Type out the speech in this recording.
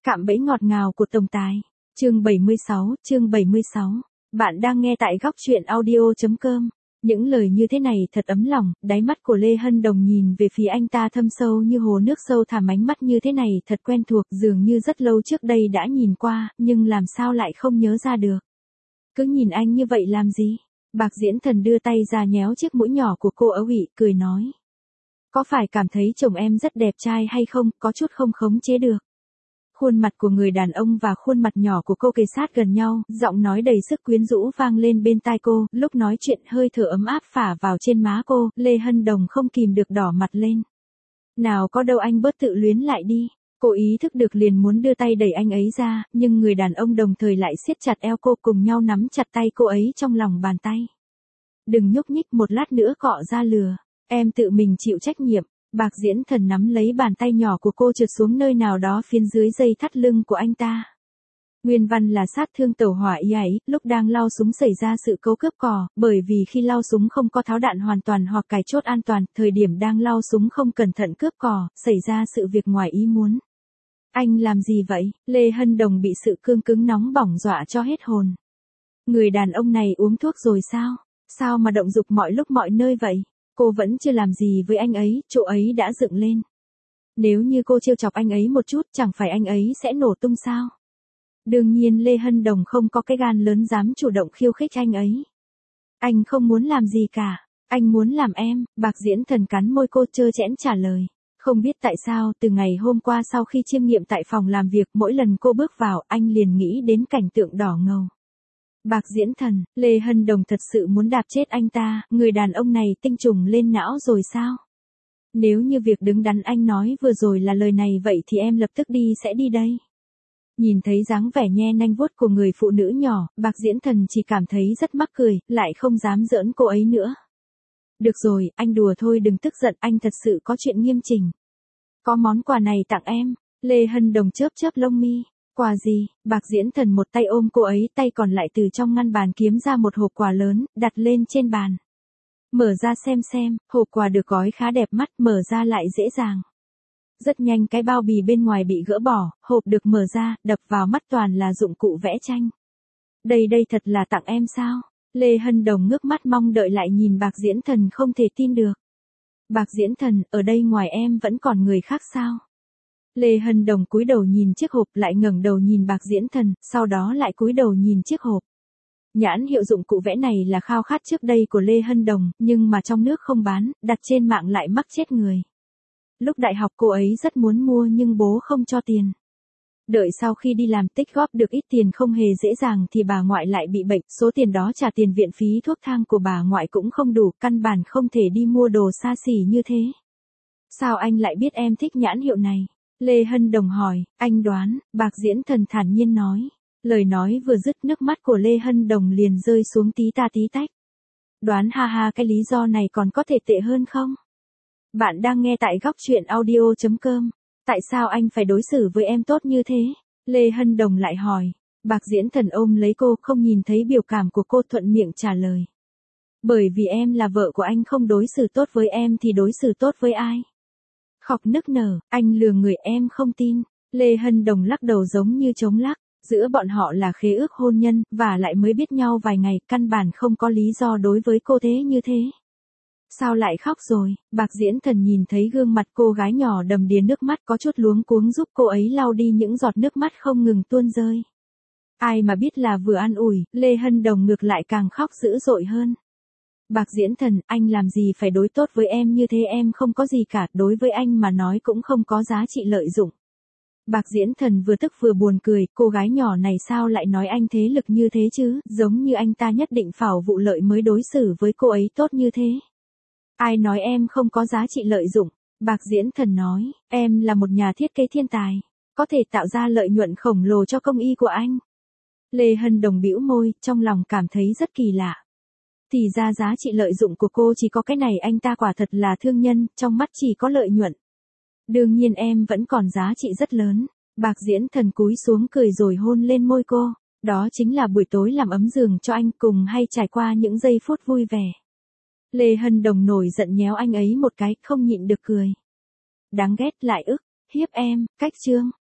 Cạm bẫy ngọt ngào của tổng tài. Chương 76. Bạn đang nghe tại góc truyện audio.com. Những lời như thế này thật ấm lòng, đáy mắt của Lê Hân Đồng nhìn về phía anh ta thâm sâu như hồ nước sâu thẳm, ánh mắt như thế này thật quen thuộc, dường như rất lâu trước đây đã nhìn qua, nhưng làm sao lại không nhớ ra được. Cứ nhìn anh như vậy làm gì? Bạc Diễn Thần đưa tay ra nhéo chiếc mũi nhỏ của cô ấu ị, cười nói. Có phải cảm thấy chồng em rất đẹp trai hay không, có chút không khống chế được. Khuôn mặt của người đàn ông và khuôn mặt nhỏ của cô kề sát gần nhau, giọng nói đầy sức quyến rũ vang lên bên tai cô, lúc nói chuyện hơi thở ấm áp phả vào trên má cô, Lê Hân Đồng không kìm được đỏ mặt lên. Nào có đâu, anh bớt tự luyến lại đi. Cô ý thức được liền muốn đưa tay đẩy anh ấy ra, nhưng người đàn ông đồng thời lại siết chặt eo cô, cùng nhau nắm chặt tay cô ấy trong lòng bàn tay. Đừng nhúc nhích, một lát nữa cọ ra lừa. Em tự mình chịu trách nhiệm. Bạc Diễn Thần nắm lấy bàn tay nhỏ của cô trượt xuống nơi nào đó phía dưới dây thắt lưng của anh ta. Nguyên văn là sát thương tàu hỏa ý ấy, lúc đang lao súng xảy ra sự cố cướp cò, bởi vì khi lao súng không có tháo đạn hoàn toàn hoặc cài chốt an toàn, thời điểm đang lao súng không cẩn thận cướp cò, xảy ra sự việc ngoài ý muốn. Anh làm gì vậy? Lê Hân Đồng bị sự cương cứng nóng bỏng dọa cho hết hồn. Người đàn ông này uống thuốc rồi sao? Sao mà động dục mọi lúc mọi nơi vậy? Cô vẫn chưa làm gì với anh ấy, chỗ ấy đã dựng lên. Nếu như cô trêu chọc anh ấy một chút, chẳng phải anh ấy sẽ nổ tung sao? Đương nhiên Lê Hân Đồng không có cái gan lớn dám chủ động khiêu khích anh ấy. Anh không muốn làm gì cả, anh muốn làm em. Bạc Diễn Thần cắn môi cô trơ trẽn trả lời. Không biết tại sao, từ ngày hôm qua sau khi chiêm nghiệm tại phòng làm việc, mỗi lần cô bước vào, anh liền nghĩ đến cảnh tượng đỏ ngầu. Bạc Diễn Thần, Lê Hân Đồng thật sự muốn đạp chết anh ta, người đàn ông này tinh trùng lên não rồi sao? Nếu như việc đứng đắn anh nói vừa rồi là lời này vậy thì em lập tức đi sẽ đi đây. Nhìn thấy dáng vẻ nhe nanh vuốt của người phụ nữ nhỏ, Bạc Diễn Thần chỉ cảm thấy rất mắc cười, lại không dám giỡn cô ấy nữa. Được rồi, anh đùa thôi, đừng tức giận, anh thật sự có chuyện nghiêm chỉnh. Có món quà này tặng em. Lê Hân Đồng chớp chớp lông mi. Quà gì? Bạc Diễn Thần một tay ôm cô ấy, tay còn lại từ trong ngăn bàn kiếm ra một hộp quà lớn, đặt lên trên bàn. Mở ra xem, hộp quà được gói khá đẹp mắt, mở ra lại dễ dàng. Rất nhanh cái bao bì bên ngoài bị gỡ bỏ, hộp được mở ra, đập vào mắt toàn là dụng cụ vẽ tranh. Đây thật là tặng em sao? Lê Hân Đồng ngước mắt mong đợi lại nhìn Bạc Diễn Thần không thể tin được. Bạc Diễn Thần, ở đây ngoài em vẫn còn người khác sao? Lê Hân Đồng cúi đầu nhìn chiếc hộp, lại ngẩng đầu nhìn Bạc Diễn Thần, sau đó lại cúi đầu nhìn chiếc hộp. Nhãn hiệu dụng cụ vẽ này là khao khát trước đây của Lê Hân Đồng, nhưng mà trong nước không bán, đặt trên mạng lại mắc chết người. Lúc đại học cô ấy rất muốn mua nhưng bố không cho tiền. Đợi sau khi đi làm tích góp được ít tiền không hề dễ dàng thì bà ngoại lại bị bệnh, số tiền đó trả tiền viện phí thuốc thang của bà ngoại cũng không đủ, căn bản không thể đi mua đồ xa xỉ như thế. Sao anh lại biết em thích nhãn hiệu này? Lê Hân Đồng hỏi. Anh đoán, Bạc Diễn Thần thản nhiên nói. Lời nói vừa dứt, nước mắt của Lê Hân Đồng liền rơi xuống tí ta tí tách. Đoán ha, cái lý do này còn có thể tệ hơn không? Bạn đang nghe tại góc truyện audio.com. Tại sao anh phải đối xử với em tốt như thế? Lê Hân Đồng lại hỏi. Bạc Diễn Thần ôm lấy cô, không nhìn thấy biểu cảm của cô, thuận miệng trả lời. Bởi vì em là vợ của anh, không đối xử tốt với em thì đối xử tốt với ai? Khóc nức nở, anh lừa người, em không tin. Lê Hân Đồng lắc đầu giống như chống lắc. Giữa bọn họ là khế ước hôn nhân, và lại mới biết nhau vài ngày, căn bản không có lý do đối với cô thế như thế. Sao lại khóc rồi? Bạc Diễn Thần nhìn thấy gương mặt cô gái nhỏ đầm đìa nước mắt, có chút luống cuống giúp cô ấy lau đi những giọt nước mắt không ngừng tuôn rơi. Ai mà biết là vừa an ủi, Lê Hân Đồng ngược lại càng khóc dữ dội hơn. Bạc Diễn Thần, anh làm gì phải đối tốt với em như thế, em không có gì cả, đối với anh mà nói cũng không có giá trị lợi dụng. Bạc Diễn Thần vừa tức vừa buồn cười, cô gái nhỏ này sao lại nói anh thế lực như thế chứ, giống như anh ta nhất định phảo vụ lợi mới đối xử với cô ấy tốt như thế. Ai nói em không có giá trị lợi dụng? Bạc Diễn Thần nói, em là một nhà thiết kế thiên tài, có thể tạo ra lợi nhuận khổng lồ cho công ty của anh. Lê Hân Đồng bĩu môi, trong lòng cảm thấy rất kỳ lạ. Thì ra giá trị lợi dụng của cô chỉ có cái này, anh ta quả thật là thương nhân, trong mắt chỉ có lợi nhuận. Đương nhiên em vẫn còn giá trị rất lớn. Bạc Diễn Thần cúi xuống cười rồi hôn lên môi cô. Đó chính là buổi tối làm ấm giường cho anh, cùng hay trải qua những giây phút vui vẻ. Lê Hân Đồng nổi giận nhéo anh ấy một cái, không nhịn được cười. Đáng ghét, lại ức, hiếp em, cách chương.